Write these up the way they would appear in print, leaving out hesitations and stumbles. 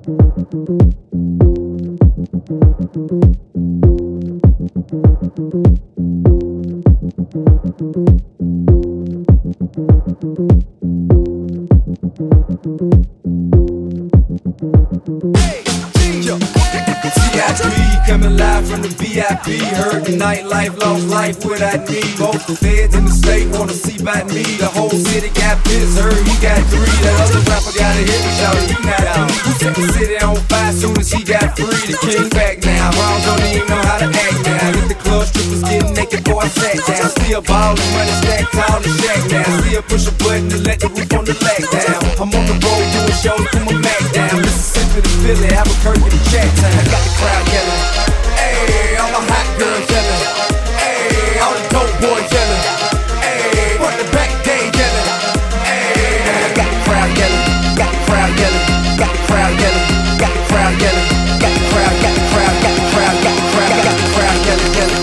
Coming live from the VIP. Heard the nightlife, lost life without me. Both the feds in the state wanna see by me. The whole city got pissed, heard he got 3. That other rapper got a hit and shouted, you not out. Who set the city on fire soon as he got free? The king back now. Rounds don't even know how to act now. Hit the club, strippers getting naked, boy, I sat down. Still ballin', money stacked tall in the shack now. Still push a button to let the roof on the lag down. I'm on the road doing shows, put my Mac down. Mississippi to Philly, Albuquerque to Chattown. I got the crowd yelling. Hey, all my hot girls yelling. Hey, all the dope boys yelling. Hey, what the back day yelling. Hey, got the crowd yelling. Got the crowd yelling. Got the crowd yelling. Got the crowd yelling. Got the crowd. Got the crowd. Got the crowd. Got the crowd. Got the crowd yelling. Yelling.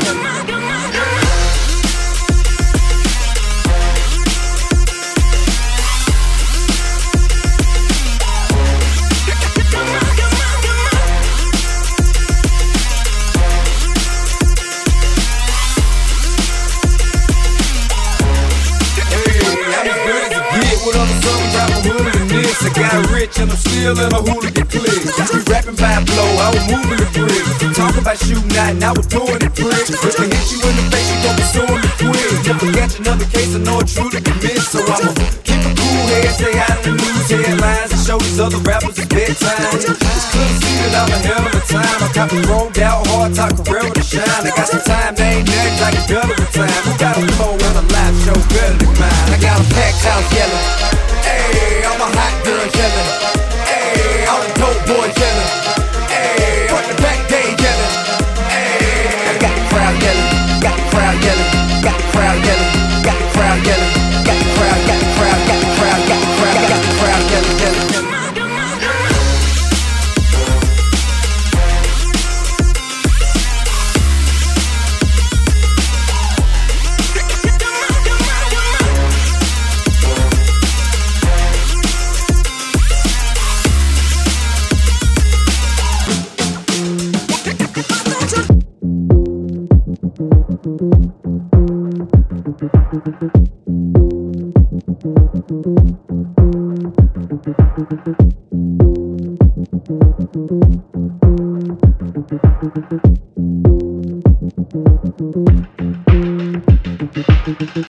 What other southern rapper hoodie than this? I got rich and I'm still in a hooligan clique. We rapping by blow, I was moving the brick. Talk about shooting out, and I was doing it quick. If I hit you in the face, you gon' be suing me quick. Never catch another case, I know it's true to be missed. So I'ma keep a cool head, stay out of the news headlines, and show these other rappers it's bedtime. It's clear to see that I'm a hell of a time. I cop a rolled out, hard top career with a shine. I got some time, they ain't nothing like a better with time. Who got a flow and a live show better than mine? I got a packed house yelling. Hey, all my hot girls yelling. Hey, all the dope boys yelling. Hey, what the back day yelling. Hey, I got the crowd yelling. Got the crowd yelling. Got the crowd yelling. Got the crowd yelling. Got the crowd. Got the crowd. Got the crowd. Got the crowd. Got the crowd yelling. Yelling.